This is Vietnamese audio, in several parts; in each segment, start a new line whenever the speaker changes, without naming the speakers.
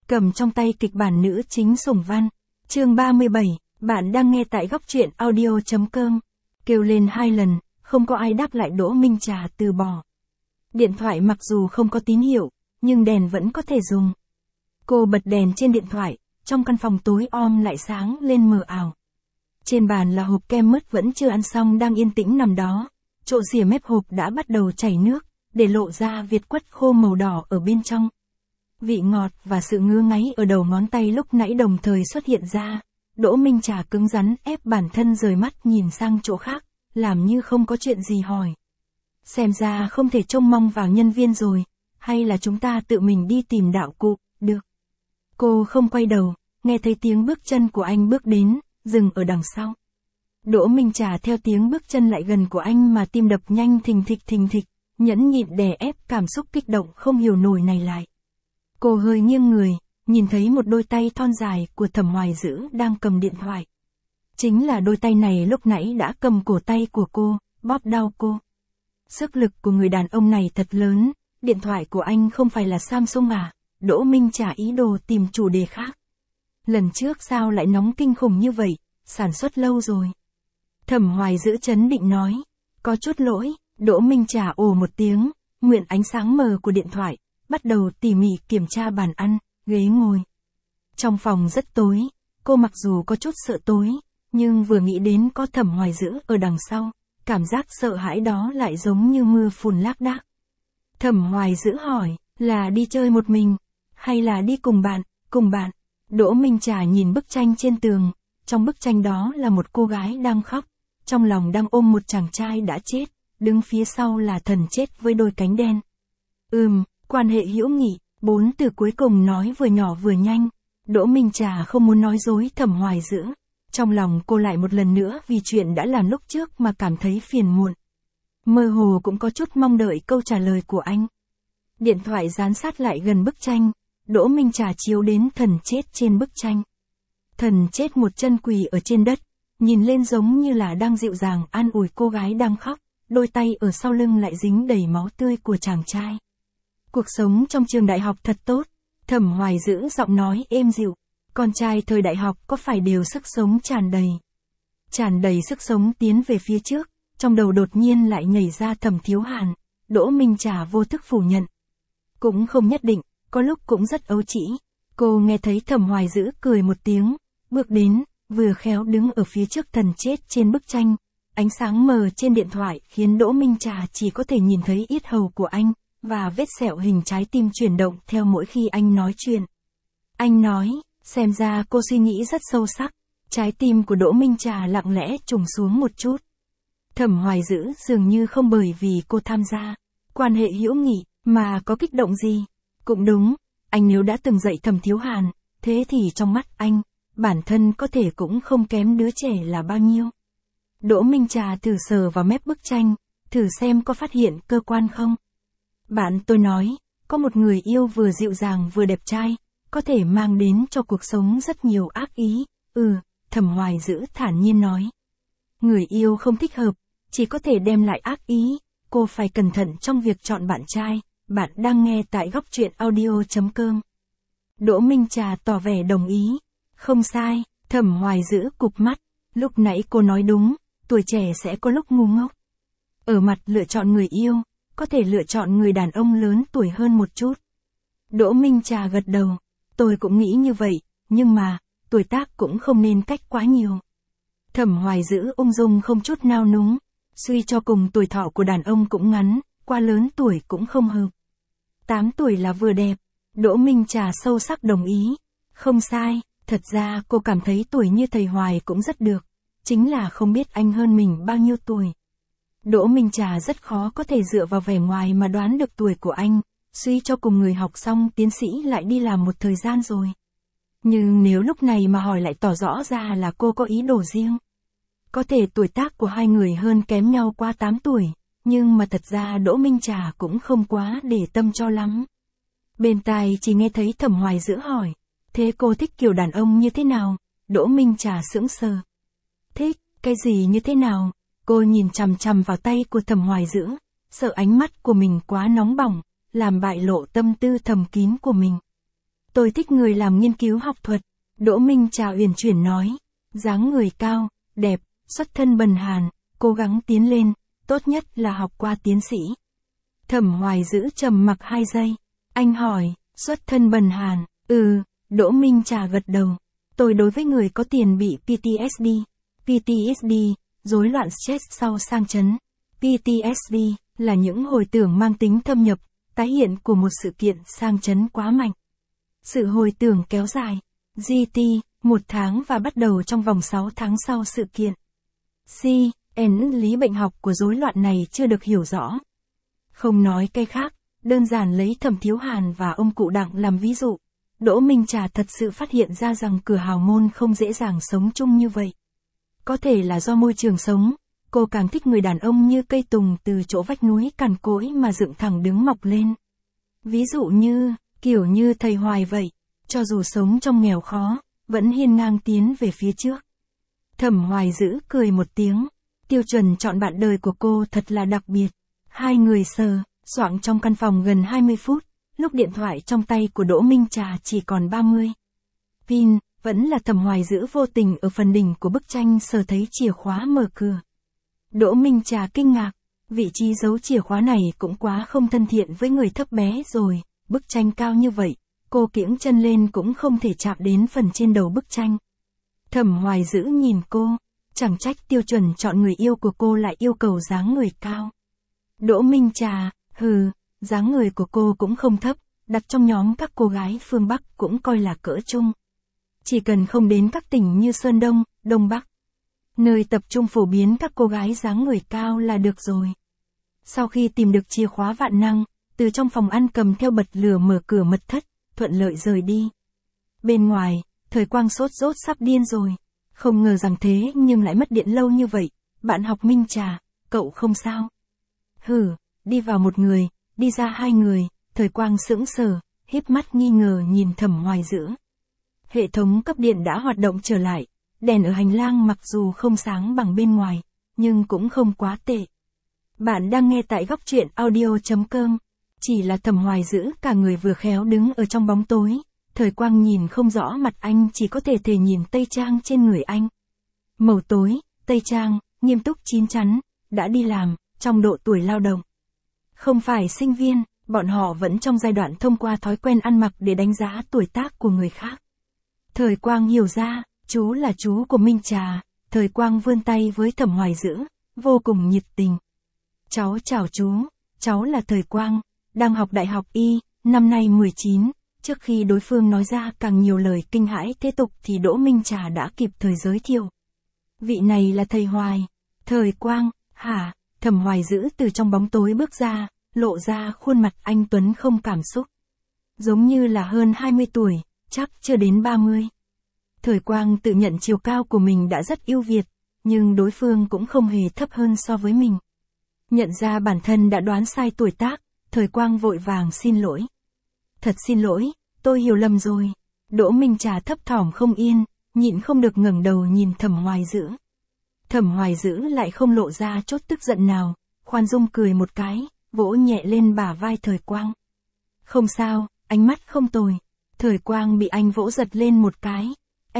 cầm trong tay kịch bản nữ chính Sủng Văn. Chương 37, bạn đang nghe tại góc truyện audio.com. Kêu lên 2 lần, không có ai đáp lại, Đỗ Minh Trà từ bỏ. Điện thoại mặc dù không có tín hiệu, nhưng đèn vẫn có thể dùng. Cô bật đèn trên điện thoại, trong căn phòng tối om lại sáng lên mờ ảo. Trên bàn là hộp kem mứt vẫn chưa ăn xong đang yên tĩnh nằm đó, chỗ rìa mép hộp đã bắt đầu chảy nước, để lộ ra việt quất khô màu đỏ ở bên trong. Vị ngọt và sự ngứa ngáy ở đầu ngón tay lúc nãy đồng thời xuất hiện ra. Đỗ Minh Trà cứng rắn ép bản thân rời mắt nhìn sang chỗ khác, làm như không có chuyện gì hỏi. Xem ra không thể trông mong vào nhân viên rồi, hay là chúng ta tự mình đi tìm đạo cụ, được. Cô không quay đầu, nghe thấy tiếng bước chân của anh bước đến, dừng ở đằng sau. Đỗ Minh Trà theo tiếng bước chân lại gần của anh mà tim đập nhanh thình thịch, nhẫn nhịn đè ép cảm xúc kích động không hiểu nổi này lại. Cô hơi nghiêng người, nhìn thấy một đôi tay thon dài của Thẩm Hoài Dữ đang cầm điện thoại. Chính là đôi tay này lúc nãy đã cầm cổ tay của cô, bóp đau cô. Sức lực của người đàn ông này thật lớn, điện thoại của anh không phải là Samsung à? Đỗ Minh Trà ý đồ tìm chủ đề khác. Lần trước sao lại nóng kinh khủng như vậy, sản xuất lâu rồi. Thẩm Hoài Dữ trấn định nói, có chút lỗi. Đỗ Minh Trà ồ một tiếng, nguyện ánh sáng mờ của điện thoại, bắt đầu tỉ mỉ kiểm tra bàn ăn, ghế ngồi. Trong phòng rất tối, cô mặc dù có chút sợ tối, nhưng vừa nghĩ đến có Thẩm Hoài Dữ ở đằng sau, cảm giác sợ hãi đó lại giống như mưa phùn lác đác. Thẩm Hoài Dữ hỏi, là đi chơi một mình, hay là đi cùng bạn? Cùng bạn. Đỗ Minh Trà nhìn bức tranh trên tường, trong bức tranh đó là một cô gái đang khóc, trong lòng đang ôm một chàng trai đã chết, đứng phía sau là thần chết với đôi cánh đen. Quan hệ hữu nghị, 4 từ cuối cùng nói vừa nhỏ vừa nhanh. Đỗ Minh Trà không muốn nói dối Thẩm Hoài Dữ. Trong lòng cô lại một lần nữa vì chuyện đã làm lúc trước mà cảm thấy phiền muộn. Mơ hồ cũng có chút mong đợi câu trả lời của anh. Điện thoại dán sát lại gần bức tranh, Đỗ Minh Trà chiếu đến thần chết trên bức tranh. Thần chết một chân quỳ ở trên đất, nhìn lên giống như là đang dịu dàng an ủi cô gái đang khóc, đôi tay ở sau lưng lại dính đầy máu tươi của chàng trai. Cuộc sống trong trường đại học thật tốt, Thẩm Hoài Dữ giọng nói êm dịu. Con trai thời đại học có phải đều sức sống tràn đầy sức sống tiến về phía trước, trong đầu đột nhiên lại nhảy ra Thẩm Thiếu Hàn. Đỗ Minh Trà vô thức phủ nhận. Cũng không nhất định, có lúc cũng rất ấu trĩ. Cô nghe thấy Thẩm Hoài Dữ cười một tiếng, bước đến, vừa khéo đứng ở phía trước thần chết trên bức tranh. Ánh sáng mờ trên điện thoại khiến Đỗ Minh Trà chỉ có thể nhìn thấy yết hầu của anh, và vết sẹo hình trái tim chuyển động theo mỗi khi anh nói chuyện. Anh nói, xem ra cô suy nghĩ rất sâu sắc. Trái tim của Đỗ Minh Trà lặng lẽ trùng xuống một chút. Thẩm Hoài Dữ dường như không bởi vì cô tham gia quan hệ hữu nghị mà có kích động gì. Cũng đúng, anh nếu đã từng dạy Thẩm Thiếu Hàn, thế thì trong mắt anh, bản thân có thể cũng không kém đứa trẻ là bao nhiêu. Đỗ Minh Trà thử sờ vào mép bức tranh, thử xem có phát hiện cơ quan không. Bạn tôi nói, có một người yêu vừa dịu dàng vừa đẹp trai, có thể mang đến cho cuộc sống rất nhiều ác ý. Thẩm Hoài Dữ thản nhiên nói. Người yêu không thích hợp, chỉ có thể đem lại ác ý, cô phải cẩn thận trong việc chọn bạn trai. Bạn đang nghe tại góc truyện audio.com. Đỗ Minh Trà tỏ vẻ đồng ý. Không sai, Thẩm Hoài Dữ cụp mắt. Lúc nãy cô nói đúng, tuổi trẻ sẽ có lúc ngu ngốc. Ở mặt lựa chọn người yêu, có thể lựa chọn người đàn ông lớn tuổi hơn một chút. Đỗ Minh Trà gật đầu. Tôi cũng nghĩ như vậy, nhưng mà, tuổi tác cũng không nên cách quá nhiều. Thẩm Hoài Dữ ung dung không chút nao núng. Suy cho cùng tuổi thọ của đàn ông cũng ngắn, quá lớn tuổi cũng không hợp. 8 tuổi là vừa đẹp. Đỗ Minh Trà sâu sắc đồng ý. Không sai, thật ra cô cảm thấy tuổi như thầy Hoài cũng rất được. Chính là không biết anh hơn mình bao nhiêu tuổi. Đỗ Minh Trà rất khó có thể dựa vào vẻ ngoài mà đoán được tuổi của anh. Suy cho cùng người học xong tiến sĩ lại đi làm một thời gian rồi. Nhưng nếu lúc này mà hỏi lại tỏ rõ ra là cô có ý đồ riêng. Có thể tuổi tác của hai người hơn kém nhau qua 8 tuổi, nhưng mà thật ra Đỗ Minh Trà cũng không quá để tâm cho lắm. Bên tai chỉ nghe thấy Thẩm Hoài Dữ hỏi, thế cô thích kiểu đàn ông như thế nào? Đỗ Minh Trà sững sờ. Thích, cái gì như thế nào? Cô nhìn chằm chằm vào tay của Thẩm Hoài Dữ, sợ ánh mắt của mình quá nóng bỏng, làm bại lộ tâm tư thầm kín của mình. Tôi thích người làm nghiên cứu học thuật. Đỗ Minh Trà uyển chuyển nói. Dáng người cao, đẹp, xuất thân bần hàn, cố gắng tiến lên, tốt nhất là học qua tiến sĩ. Thẩm Hoài giữ trầm mặc 2 giây. Anh hỏi, xuất thân bần hàn, Đỗ Minh Trà gật đầu. Tôi đối với người có tiền bị PTSD. PTSD, rối loạn stress sau sang chấn. PTSD là những hồi tưởng mang tính thâm nhập, tái hiện của một sự kiện sang chấn quá mạnh. Sự hồi tưởng kéo dài, GT, 1 tháng và bắt đầu trong vòng 6 tháng sau sự kiện. Lý bệnh học của rối loạn này chưa được hiểu rõ. Không nói cái khác, đơn giản lấy Thẩm Thiếu Hàn và ông cụ Đặng làm ví dụ. Đỗ Minh Trà thật sự phát hiện ra rằng cửa hào môn không dễ dàng sống chung như vậy. Có thể là do môi trường sống, cô càng thích người đàn ông như cây tùng từ chỗ vách núi cằn cỗi mà dựng thẳng đứng mọc lên. Ví dụ như, kiểu như thầy Hoài vậy, cho dù sống trong nghèo khó, vẫn hiên ngang tiến về phía trước. Thẩm Hoài giữ cười một tiếng, tiêu chuẩn chọn bạn đời của cô thật là đặc biệt. Hai người soạng trong căn phòng gần 20 phút, lúc điện thoại trong tay của Đỗ Minh Trà chỉ còn 30. Pin, vẫn là Thẩm Hoài giữ vô tình ở phần đỉnh của bức tranh sờ thấy chìa khóa mở cửa. Đỗ Minh Trà kinh ngạc, vị trí giấu chìa khóa này cũng quá không thân thiện với người thấp bé rồi, bức tranh cao như vậy, cô kiễng chân lên cũng không thể chạm đến phần trên đầu bức tranh. Thẩm Hoài giữ nhìn cô, chẳng trách tiêu chuẩn chọn người yêu của cô lại yêu cầu dáng người cao. Đỗ Minh Trà, dáng người của cô cũng không thấp, đặt trong nhóm các cô gái phương Bắc cũng coi là cỡ trung. Chỉ cần không đến các tỉnh như Sơn Đông, Đông Bắc, nơi tập trung phổ biến các cô gái dáng người cao là được rồi. Sau khi tìm được chìa khóa vạn năng, từ trong phòng ăn cầm theo bật lửa mở cửa mật thất, thuận lợi rời đi. Bên ngoài, Thời Quang sốt rốt sắp điên rồi. Không ngờ rằng thế nhưng lại mất điện lâu như vậy. Bạn học Minh Trà, cậu không sao? Đi vào một người, đi ra 2 người, Thời Quang sững sờ, híp mắt nghi ngờ nhìn Thẩm Hoài giữ. Hệ thống cấp điện đã hoạt động trở lại, đèn ở hành lang mặc dù không sáng bằng bên ngoài, nhưng cũng không quá tệ. Bạn đang nghe tại góc truyện audio.com. Chỉ là Thẩm Hoài giữ cả người vừa khéo đứng ở trong bóng tối. Thời Quang nhìn không rõ mặt anh, chỉ có thể nhìn tây trang trên người anh. Màu tối, tây trang, nghiêm túc chín chắn, đã đi làm, trong độ tuổi lao động. Không phải sinh viên, bọn họ vẫn trong giai đoạn thông qua thói quen ăn mặc để đánh giá tuổi tác của người khác. Thời Quang hiểu ra, chú là chú của Minh Trà. Thời Quang vươn tay với Thẩm Hoài giữ, vô cùng nhiệt tình. Cháu chào chú, cháu là Thời Quang, đang học đại học Y, năm nay 19. Trước khi đối phương nói ra càng nhiều lời kinh hãi thế tục thì Đỗ Minh Trà đã kịp thời giới thiệu. Vị này là thầy Hoài. Thời Quang, hả? Thẩm Hoài giữ từ trong bóng tối bước ra, lộ ra khuôn mặt anh tuấn không cảm xúc. Giống như là hơn 20 tuổi, chắc chưa đến 30. Thời Quang tự nhận chiều cao của mình đã rất ưu việt, nhưng đối phương cũng không hề thấp hơn so với mình. Nhận ra bản thân đã đoán sai tuổi tác, Thời Quang vội vàng xin lỗi. Thật xin lỗi, tôi hiểu lầm rồi. Đỗ Minh Trà thấp thỏm không yên, nhịn không được ngẩng đầu nhìn Thẩm Hoài giữ. Thẩm Hoài giữ lại không lộ ra chút tức giận nào, khoan dung cười một cái, vỗ nhẹ lên bả vai Thời Quang. Không sao, ánh mắt không tồi. Thời Quang bị anh vỗ giật lên một cái.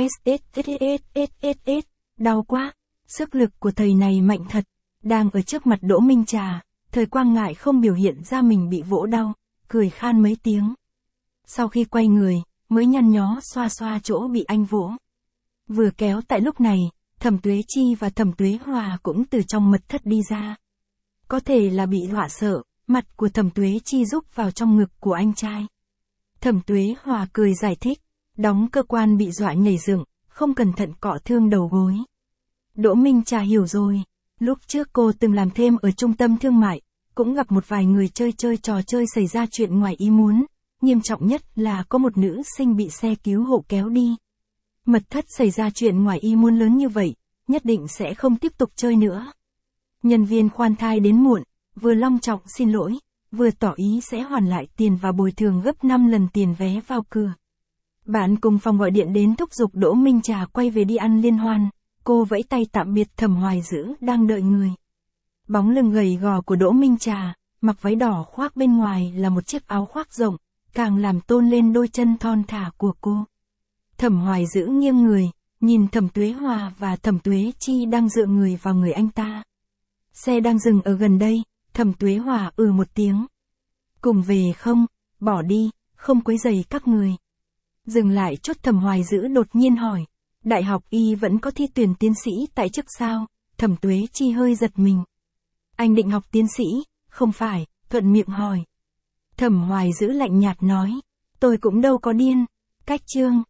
Đau quá. Sức lực của thầy này mạnh thật. Đang ở trước mặt Đỗ Minh Trà, Thời Quang ngại không biểu hiện ra mình bị vỗ đau, cười khan mấy tiếng. Sau khi quay người, mới nhăn nhó xoa xoa chỗ bị anh vỗ. Vừa kéo tại lúc này, Thẩm Tuế Chi và Thẩm Tuế Hòa cũng từ trong mật thất đi ra. Có thể là bị dọa sợ, mặt của Thẩm Tuế Chi rúc vào trong ngực của anh trai. Thẩm Tuế Hòa cười giải thích, đóng cơ quan bị dọa nhảy dựng, không cẩn thận cọ thương đầu gối. Đỗ Minh Trà hiểu rồi, lúc trước cô từng làm thêm ở trung tâm thương mại, cũng gặp một vài người chơi trò chơi xảy ra chuyện ngoài ý muốn, nghiêm trọng nhất là có một nữ sinh bị xe cứu hộ kéo đi. Mật thất xảy ra chuyện ngoài ý muốn lớn như vậy, nhất định sẽ không tiếp tục chơi nữa. Nhân viên khoan thai đến muộn, vừa long trọng xin lỗi, vừa tỏ ý sẽ hoàn lại tiền và bồi thường gấp 5 lần tiền vé vào cửa. Bạn cùng phòng gọi điện đến thúc giục Đỗ Minh Trà quay về đi ăn liên hoan, cô vẫy tay tạm biệt Thẩm Hoài giữ đang đợi người. Bóng lưng gầy gò của Đỗ Minh Trà, mặc váy đỏ khoác bên ngoài là một chiếc áo khoác rộng, càng làm tôn lên đôi chân thon thả của cô. Thẩm Hoài Dữ nghiêng người, nhìn Thẩm Tuế Hòa và Thẩm Tuế Chi đang dựa người vào người anh ta. Xe đang dừng ở gần đây, Thẩm Tuế Hòa một tiếng. Cùng về không, bỏ đi, không quấy rầy các người. Dừng lại chốt Thẩm Hoài Dữ đột nhiên hỏi, Đại học Y vẫn có thi tuyển tiến sĩ tại chức sao? Thẩm Tuế Chi hơi giật mình. Anh định học tiến sĩ, không phải, thuận miệng hỏi. Thẩm Hoài Dữ lạnh nhạt nói, tôi cũng đâu có điên, cách chương.